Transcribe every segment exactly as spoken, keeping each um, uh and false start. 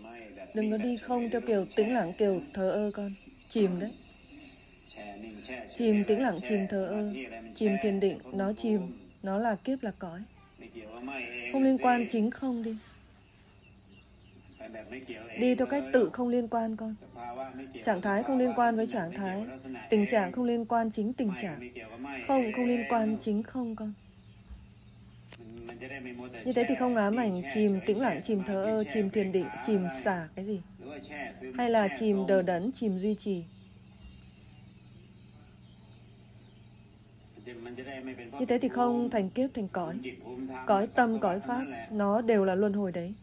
Đừng có đi không theo kiểu tĩnh lặng, kiểu thờ ơ con. Chìm đấy. Chìm tĩnh lặng, chìm thờ ơ, chìm thiền định. Nó chìm, nó là kiếp, là cõi. Không liên quan chính không đi. Đi theo cách tự không liên quan con. Trạng thái không liên quan với trạng thái. Tình trạng không liên quan chính tình trạng. Không không liên quan chính không con. Như thế thì không ám ảnh chìm tĩnh lặng, chìm thờ ơ, chìm thiền định, chìm xả cái gì. Hay là chìm đờ đẫn, chìm duy trì. Như thế thì không thành kiếp, thành cõi. Cõi tâm, cõi pháp, nó đều là luân hồi đấy.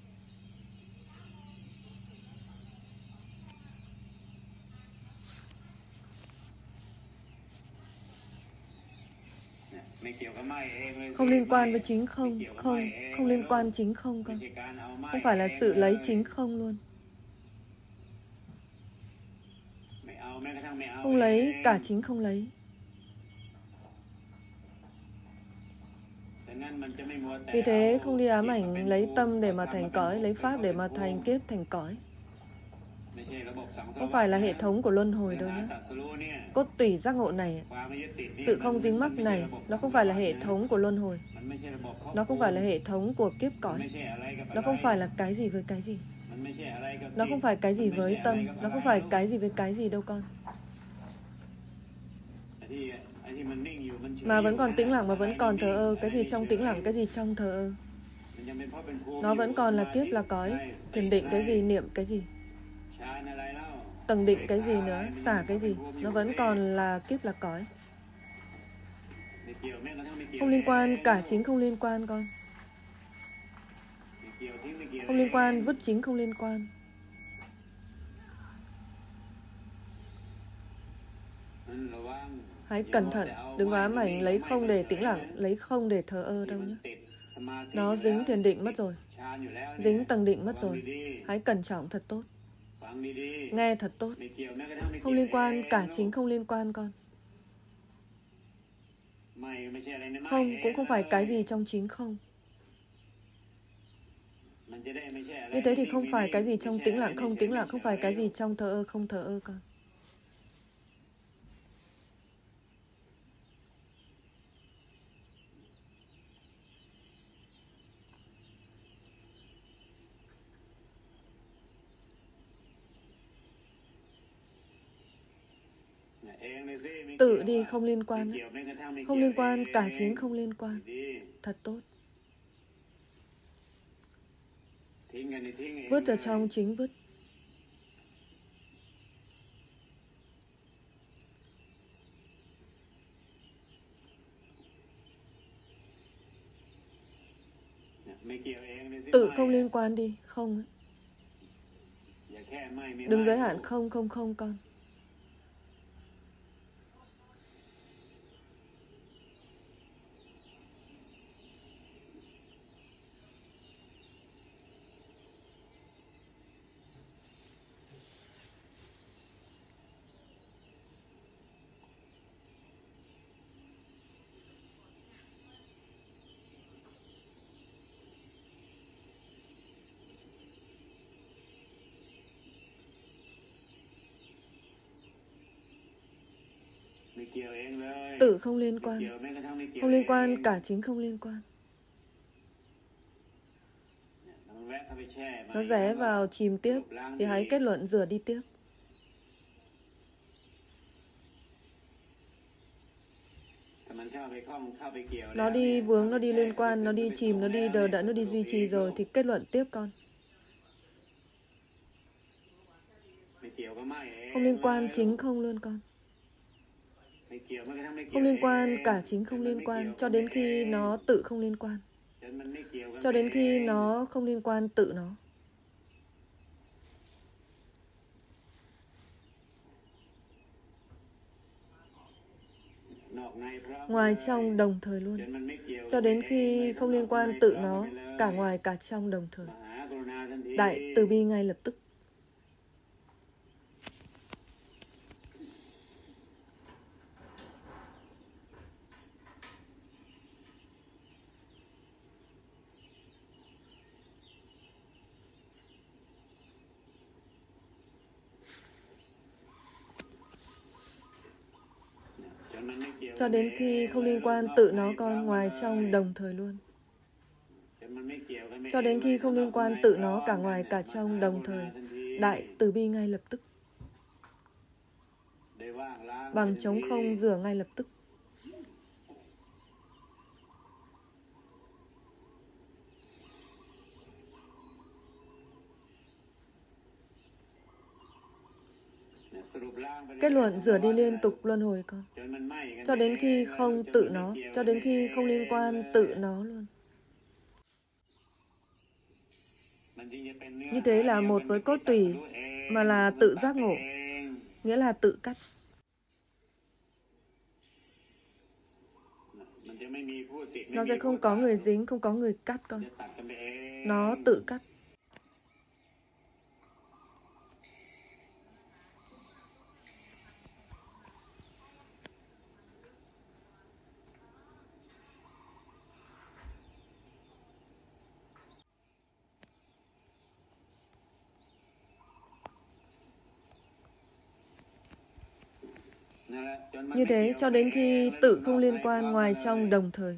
Không liên quan với chính không. Không, không liên quan chính không con. Không phải là sự lấy chính không luôn. Không lấy, cả chính không lấy. Vì thế không đi ám ảnh lấy tâm để mà thành cõi, lấy pháp để mà thành kiếp, thành cõi. Không phải là hệ thống của luân hồi đâu nhé. Cốt tủy giác ngộ này, sự không dính mắc này, nó không phải là hệ thống của luân hồi. Nó không phải là hệ thống của kiếp cõi. Nó không phải là cái gì với cái gì. Nó không phải cái gì với tâm. Nó không phải cái gì với cái gì đâu con. Mà vẫn còn tĩnh lặng, mà vẫn còn thờ ơ. Cái gì trong tĩnh lặng, cái gì trong thờ ơ. Nó vẫn còn là kiếp, là cõi. Thiền định cái gì, niệm cái gì, tầng định cái gì nữa, xả cái gì. Nó vẫn còn là kiếp, là cõi. Không liên quan, cả chính không liên quan con. Không liên quan, vứt chính không liên quan. Hãy cẩn thận, đừng có ám ảnh lấy không để tĩnh lặng, lấy không để thờ ơ đâu nhé. Nó dính thiền định mất rồi, dính tầng định mất rồi. Hãy cẩn trọng thật tốt. Nghe thật tốt. Không liên quan, cả chính không liên quan con. Không cũng không phải cái gì trong chính không. Như thế thì không phải cái gì trong tĩnh lặng, không tĩnh lặng, không phải cái gì trong thờ ơ, không thờ ơ con. Tự đi không liên quan. Không liên quan, cả chính không liên quan. Thật tốt. Vứt ở trong chính vứt. Tự không liên quan đi, không. Đừng giới hạn không, không, không con. Tự không liên quan. Không liên quan, cả chính không liên quan. Nó rẽ vào chìm tiếp thì hãy kết luận rửa đi tiếp. Nó đi vướng, nó đi liên quan, nó đi chìm, nó đi đờ đẫn, nó đi duy trì rồi thì kết luận tiếp con. Không liên quan, chính không luôn con. Không liên quan, cả chính không liên quan, cho đến khi nó tự không liên quan. Cho đến khi nó không liên quan tự nó. Ngoài trong đồng thời luôn. Cho đến khi không liên quan tự nó, cả ngoài cả trong đồng thời. Đại từ bi ngay lập tức. Cho đến khi không liên quan tự nó con ngoài trong đồng thời luôn. Cho đến khi không liên quan tự nó cả ngoài cả trong đồng thời. Đại từ bi ngay lập tức. Bằng trống không rửa ngay lập tức. Kết luận rửa đi liên tục luân hồi con. Cho đến khi không tự nó, cho đến khi không liên quan tự nó luôn. Như thế là một với cốt tủy, mà là tự giác ngộ, nghĩa là tự cắt. Nó sẽ không có người dính, không có người cắt con. Nó tự cắt. Như thế cho đến khi tự không liên quan ngoài trong đồng thời.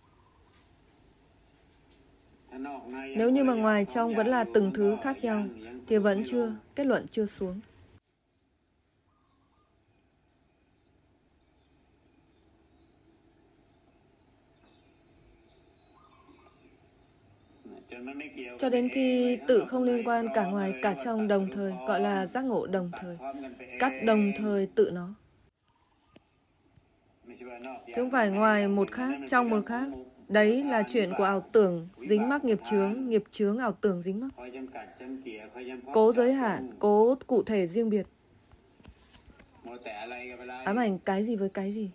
Nếu như mà ngoài trong vẫn là từng thứ khác nhau, thì vẫn chưa, kết luận chưa xuống. Cho đến khi tự không liên quan cả ngoài cả trong đồng thời, gọi là giác ngộ đồng thời. Cắt đồng thời tự nó. Chứ không phải ngoài một khác, trong một khác. Đấy là chuyện của ảo tưởng, dính mắc nghiệp chướng, nghiệp chướng ảo tưởng dính mắc. Cố giới hạn, cố cụ thể riêng biệt. Ám ảnh cái gì với cái gì?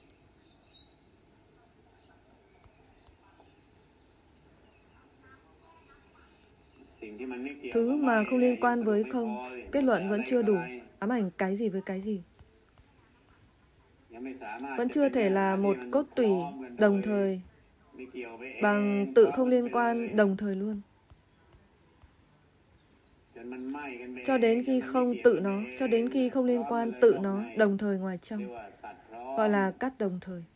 Thứ mà không liên quan với không, kết luận vẫn chưa đủ. Ám ảnh cái gì với cái gì? Vẫn chưa thể là một cốt tủy đồng thời bằng tự không liên quan đồng thời luôn. Cho đến khi không tự nó, cho đến khi không liên quan tự nó đồng thời ngoài trong, gọi là cắt đồng thời.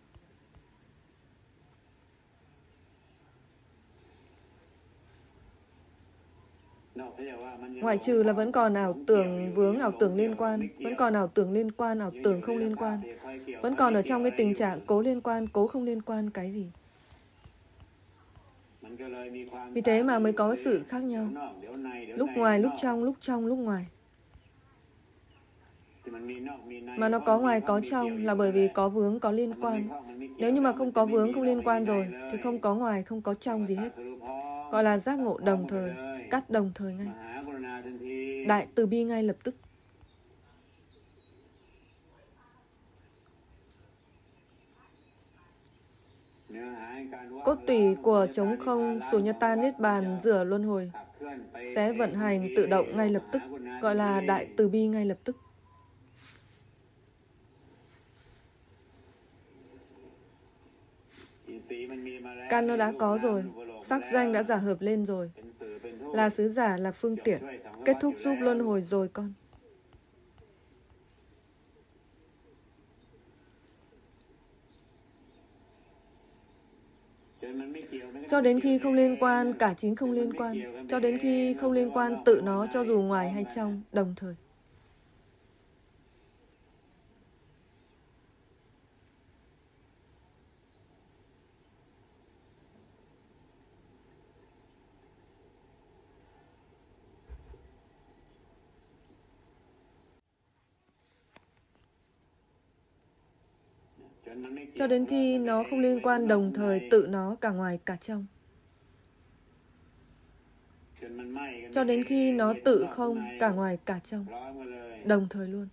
Ngoại trừ là vẫn còn ảo tưởng vướng, ảo tưởng liên quan, vẫn còn ảo tưởng liên quan, ảo tưởng không liên quan, vẫn còn ở trong cái tình trạng cố liên quan, cố không liên quan cái gì. Vì thế mà mới có sự khác nhau. Lúc ngoài, lúc trong, lúc trong, lúc ngoài. Mà nó có ngoài có trong là bởi vì có vướng, có liên quan. Nếu như mà không có vướng, không liên quan rồi, thì không có ngoài, không có trong gì hết. Gọi là giác ngộ đồng thời, cắt đồng thời ngay. Đại từ bi ngay lập tức. Cốt tủy của trống không Sunyata Niết Bàn rửa luân hồi sẽ vận hành tự động ngay lập tức, gọi là đại từ bi ngay lập tức. Căn nó đã có rồi, sắc danh đã giả hợp lên rồi, là sứ giả, là phương tiện, kết thúc giúp luân hồi rồi con. Cho đến khi không liên quan, cả chính không liên quan. Cho đến khi không liên quan tự nó cho dù ngoài hay trong, đồng thời. Cho đến khi nó không liên quan đồng thời tự nó cả ngoài cả trong. Cho đến khi nó tự không cả ngoài cả trong, đồng thời luôn.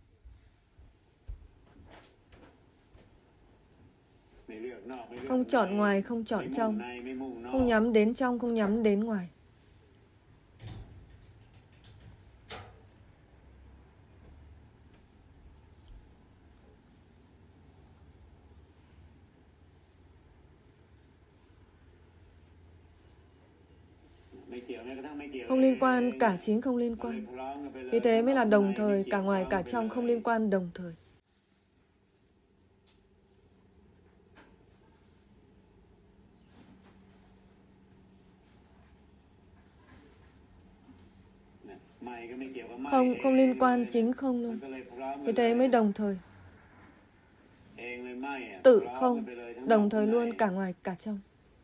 Không chọn ngoài, không chọn trong. Không nhắm đến trong, không nhắm đến ngoài. Không liên quan, cả chính không liên quan. Vì thế mới là đồng thời, cả ngoài cả trong không liên quan đồng thời. Không, không liên quan, chính không luôn. Vì thế mới đồng thời. Tự không, đồng thời luôn, cả ngoài cả trong.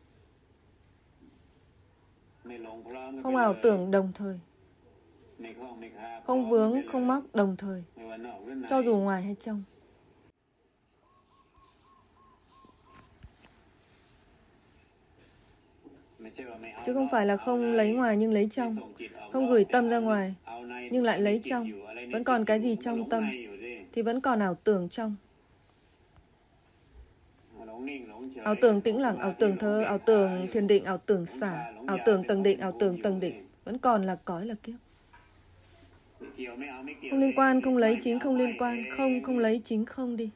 Không ảo tưởng, đồng thời. Không vướng, không mắc, đồng thời. Cho dù ngoài hay trong. Chứ không phải là không lấy ngoài nhưng lấy trong. Không gửi tâm ra ngoài nhưng lại lấy trong. Vẫn còn cái gì trong tâm thì vẫn còn ảo tưởng trong. Ảo tưởng tĩnh lặng, ảo tưởng thơ, ảo tưởng thiền định, ảo tưởng xả, ảo tưởng tầng định, ảo tưởng tầng định. Vẫn còn là cõi là kiếp. Không liên quan, không lấy, chính không liên quan. Không, không lấy, chính không đi.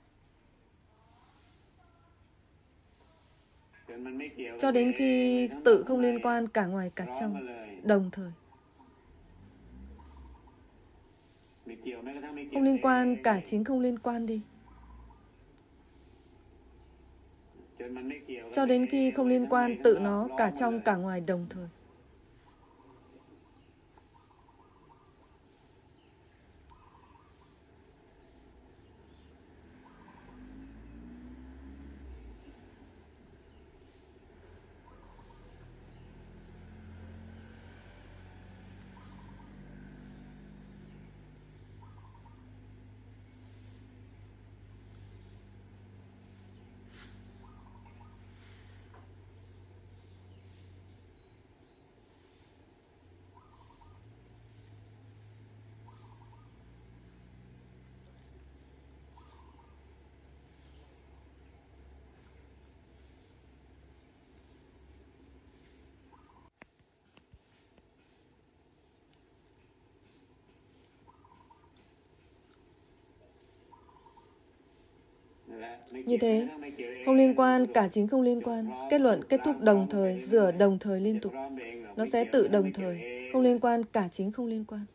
Cho đến khi tự không liên quan, cả ngoài cả trong, đồng thời. Không liên quan, cả chính không liên quan đi. Cho đến khi không liên quan, tự nó, cả trong cả ngoài, đồng thời. Như thế, không liên quan, cả chính không liên quan. Kết luận kết thúc đồng thời, rửa đồng thời liên tục. Nó sẽ tự đồng thời, không liên quan, cả chính không liên quan.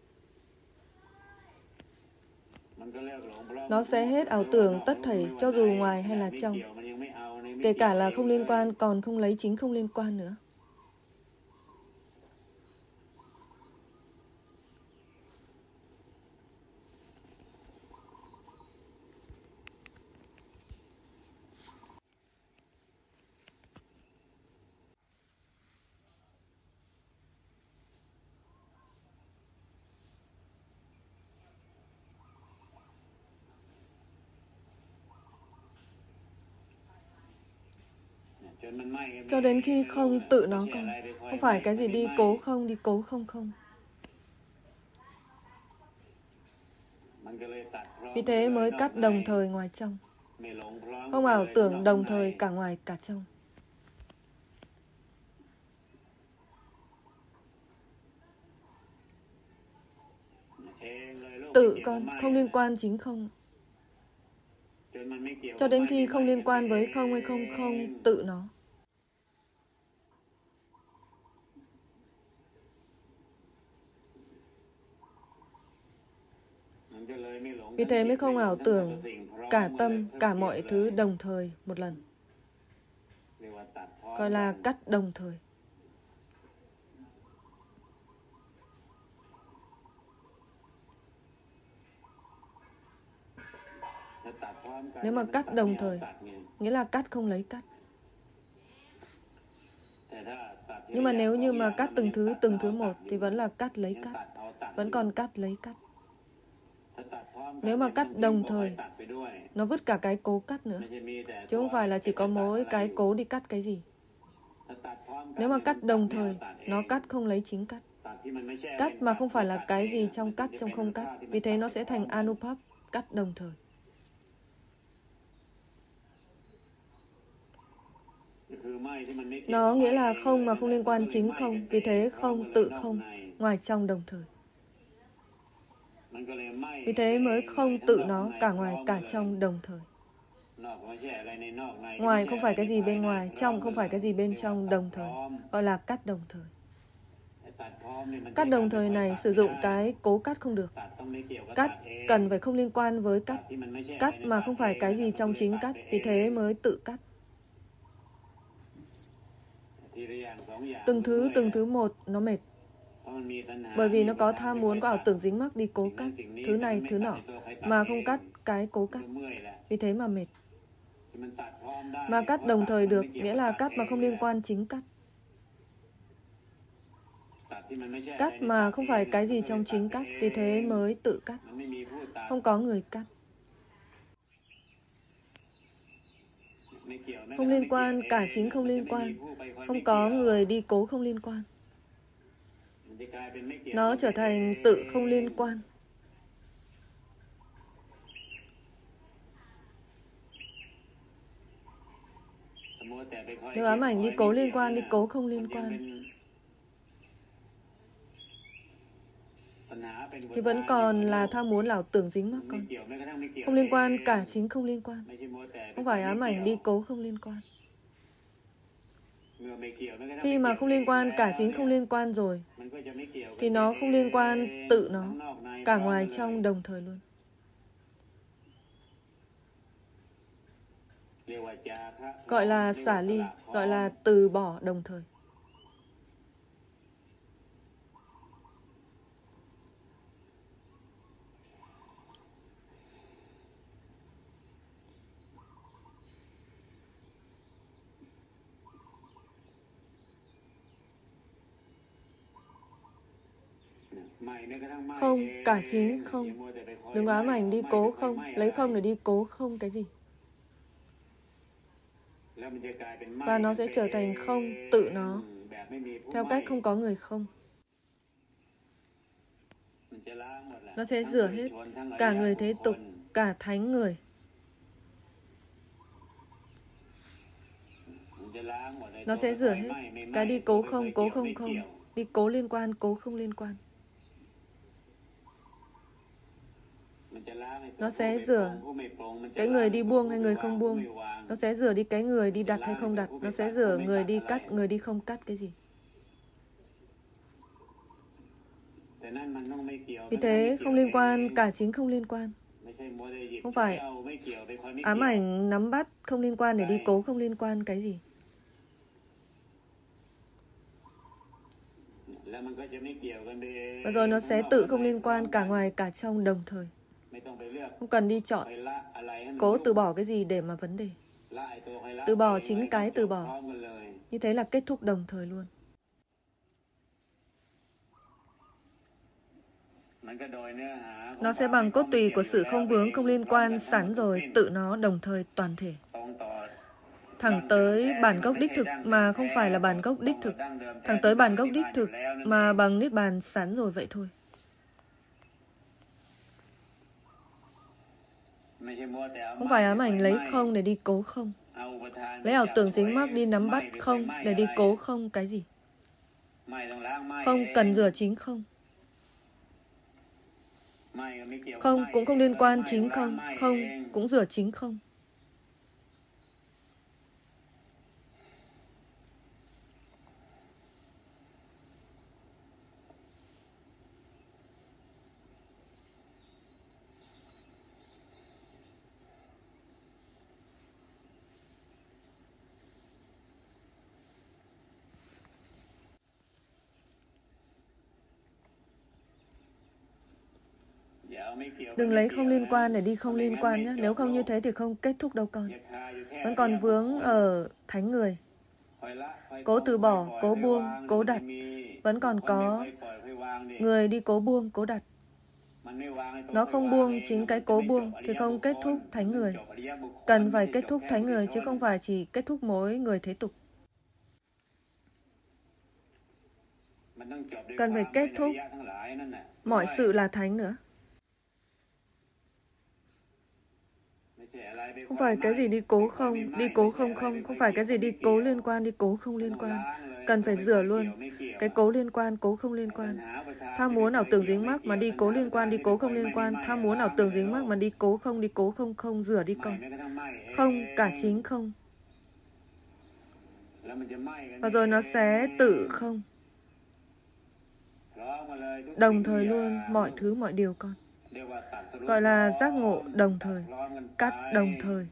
Nó sẽ hết ảo tưởng tất thảy, cho dù ngoài hay là trong. Kể cả là không liên quan, còn không lấy, chính không liên quan nữa. Cho đến khi không tự nó còn. Không phải cái gì đi cố không, đi cố không không. Vì thế mới cắt đồng thời ngoài trong. Không ảo tưởng đồng thời cả ngoài cả trong. Tự con, không liên quan chính không. Cho đến khi không liên quan với không hay không không, tự nó. Vì thế mới không ảo tưởng cả tâm, cả mọi thứ đồng thời một lần. Gọi là cắt đồng thời. Nếu mà cắt đồng thời, nghĩa là cắt không lấy cắt. Nhưng mà nếu như mà cắt từng thứ, từng thứ một thì vẫn là cắt lấy cắt. Vẫn còn cắt lấy cắt. Nếu mà cắt đồng thời, nó vứt cả cái cố cắt nữa. Chứ không phải là chỉ có mỗi cái cố đi cắt cái gì. Nếu mà cắt đồng thời, nó cắt không lấy chính cắt. Cắt mà không phải là cái gì trong cắt trong không cắt. Vì thế nó sẽ thành Anupap, cắt đồng thời. Nó nghĩa là không mà không liên quan chính không. Vì thế không, tự không, ngoài trong đồng thời. Vì thế mới không tự nó, cả ngoài cả trong đồng thời. Ngoài không phải cái gì bên ngoài, trong không phải cái gì bên trong, đồng thời. Gọi là cắt đồng thời. Cắt đồng thời này sử dụng cái cố cắt không được. Cắt cần phải không liên quan với cắt. Cắt mà không phải cái gì trong chính cắt. Vì thế mới tự cắt. Từng thứ, từng thứ một, nó mệt. Bởi vì nó có tham muốn, có ảo tưởng dính mắc đi cố cắt thứ này, thứ nọ, mà không cắt cái cố cắt. Vì thế mà mệt. Mà cắt đồng thời được, nghĩa là cắt mà không liên quan chính cắt. Cắt mà không phải cái gì trong chính cắt, vì thế mới tự cắt. Không có người cắt. Không liên quan, cả chính không liên quan. Không có người đi cố không liên quan. Nó trở thành tự không liên quan. Nếu ám ảnh đi cố liên quan, đi cố không liên quan, thì vẫn còn là tham muốn, là ảo tưởng dính mắc con. Không liên quan, cả chính không liên quan. Không phải ám ảnh đi cố không liên quan. Khi mà không liên quan, cả chính không liên quan rồi, thì nó không liên quan tự nó, cả ngoài trong đồng thời luôn. Gọi là xả ly, gọi là từ bỏ đồng thời. Không, cả chính không. Đừng ám ảnh đi cố không, lấy không để đi cố không cái gì. Và nó sẽ trở thành không tự nó, theo cách không có người không. Nó sẽ rửa hết, cả người thế tục, cả thánh người. Nó sẽ rửa hết, cái đi cố không, cố không không, đi cố liên quan, cố không liên quan. Nó sẽ rửa cái người đi buông hay người không buông. Nó sẽ rửa đi cái người đi đặt hay không đặt. Nó sẽ rửa người đi cắt, người đi không cắt cái gì. Vì thế không liên quan, cả chính không liên quan. Không phải ám ảnh nắm bắt không liên quan để đi cố không liên quan cái gì. Và rồi nó sẽ tự không liên quan, cả ngoài cả trong đồng thời. Không cần đi chọn cố từ bỏ cái gì để mà vấn đề. Từ bỏ chính cái từ bỏ. Như thế là kết thúc đồng thời luôn. Nó sẽ bằng cốt tùy của sự không vướng, không liên quan sẵn rồi, tự nó đồng thời toàn thể. Thẳng tới bản gốc đích thực mà không phải là bản gốc đích thực. Thẳng tới bản gốc đích thực mà bằng niết bàn sẵn rồi vậy thôi. Không phải ám ảnh lấy không để đi cố không. Lấy ảo tưởng dính mắc đi nắm bắt không để đi cố không cái gì. Không cần rửa chính không. Không cũng không liên quan chính không. Không cũng rửa chính không. Đừng lấy không liên quan để đi không liên quan nhé. Nếu không như thế thì không kết thúc đâu con. Vẫn còn vướng ở thánh người. Cố từ bỏ, cố buông, cố đặt. Vẫn còn có người đi cố buông, cố đặt. Nó không buông chính cái cố buông thì không kết thúc thánh người. Cần phải kết thúc thánh người chứ không phải chỉ kết thúc mỗi người thế tục. Cần phải kết thúc mọi sự là thánh nữa. Không phải cái gì đi cố không, đi cố không không, không phải cái gì đi cố liên quan, đi cố không liên quan. Cần phải rửa luôn cái cố liên quan, cố không liên quan. Tham muốn ảo tưởng dính mắc mà đi cố liên quan, đi cố không liên quan. Tham muốn ảo tưởng dính mắc mà đi cố không, đi cố không không, rửa đi con. Không, cả chính không. Và rồi nó sẽ tự không. Đồng thời luôn mọi thứ mọi điều con. Gọi là giác ngộ đồng thời, cắt đồng thời.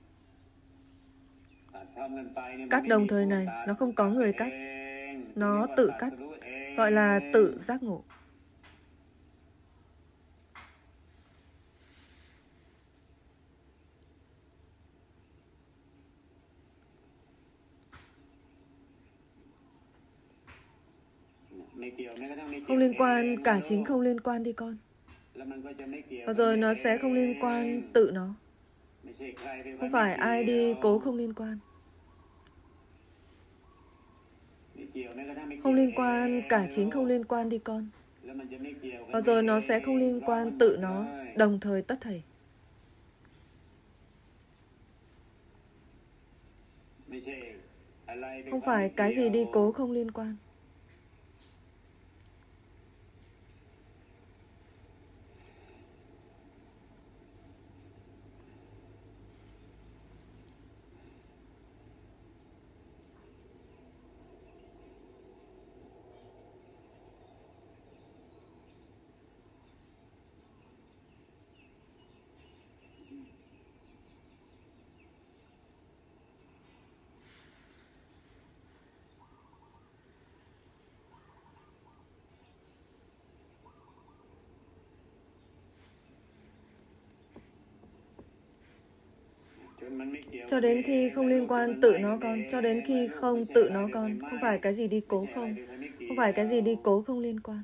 Cắt đồng thời này, nó không có người cắt. Nó tự cắt, gọi là tự giác ngộ. Không liên quan, cả chính không liên quan đi con. Và rồi nó sẽ không liên quan tự nó. Không phải ai đi cố không liên quan. Không liên quan, cả chính không liên quan đi con. Và rồi nó sẽ không liên quan tự nó, đồng thời tất thảy. Không phải cái gì đi cố không liên quan. Cho đến khi không liên quan tự nó con, cho đến khi không tự nó con, không phải cái gì đi cố không, không phải cái gì đi cố không liên quan.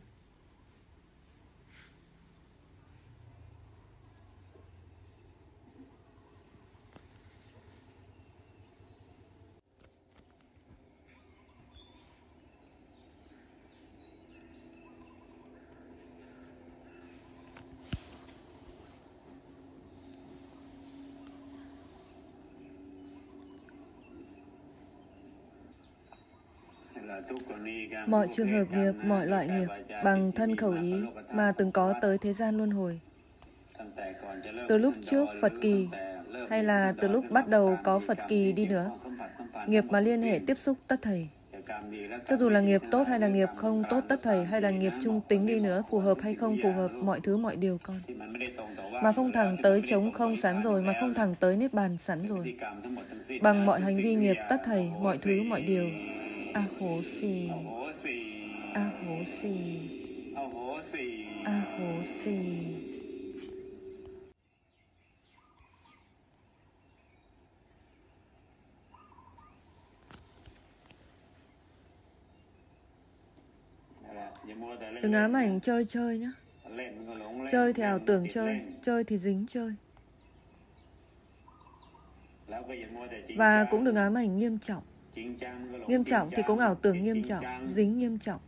Mọi trường hợp nghiệp, mọi loại nghiệp, bằng thân khẩu ý mà từng có tới thế gian luân hồi. Từ lúc trước Phật kỳ, hay là từ lúc bắt đầu có Phật kỳ đi nữa, nghiệp mà liên hệ tiếp xúc tất thảy. Cho dù là nghiệp tốt hay là nghiệp không tốt tất thảy, hay là nghiệp trung tính đi nữa, phù hợp hay không phù hợp, mọi thứ mọi điều con. Mà không thẳng tới trống không sẵn rồi, mà không thẳng tới Niết Bàn sẵn rồi. Bằng mọi hành vi nghiệp tất thảy, mọi thứ mọi điều. A hố xì, a hố xì, a hố xì. Đừng ám ảnh chơi chơi nhé. Chơi thì ảo tưởng chơi, chơi thì dính chơi. Và cũng đừng ám ảnh nghiêm trọng. Nghiêm trọng thì cũng ảo tưởng nghiêm trọng, dính nghiêm trọng.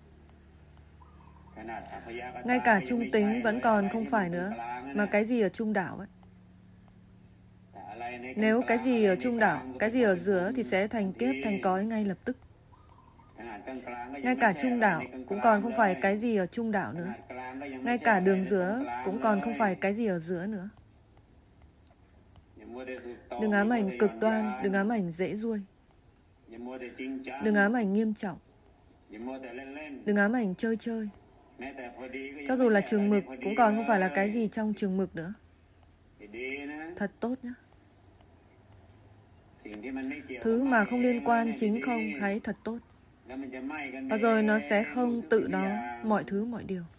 Ngay cả trung tính vẫn còn không phải nữa, mà cái gì ở trung đảo ấy. Nếu cái gì ở trung đảo, cái gì ở giữa thì sẽ thành kiếp, thành cõi ngay lập tức. Ngay cả trung đảo cũng còn không phải cái gì ở trung đảo nữa. Ngay cả đường giữa cũng còn không phải cái gì ở giữa nữa. Đừng ám ảnh cực đoan, đừng ám ảnh dễ ruôi. Đừng ám ảnh nghiêm trọng. Đừng ám ảnh chơi chơi. Cho dù là chừng mực cũng còn không phải là cái gì trong chừng mực nữa. Thật tốt nhé. Thứ mà không liên quan chính không hãy thật tốt. Và rồi nó sẽ không tự nó mọi thứ mọi điều.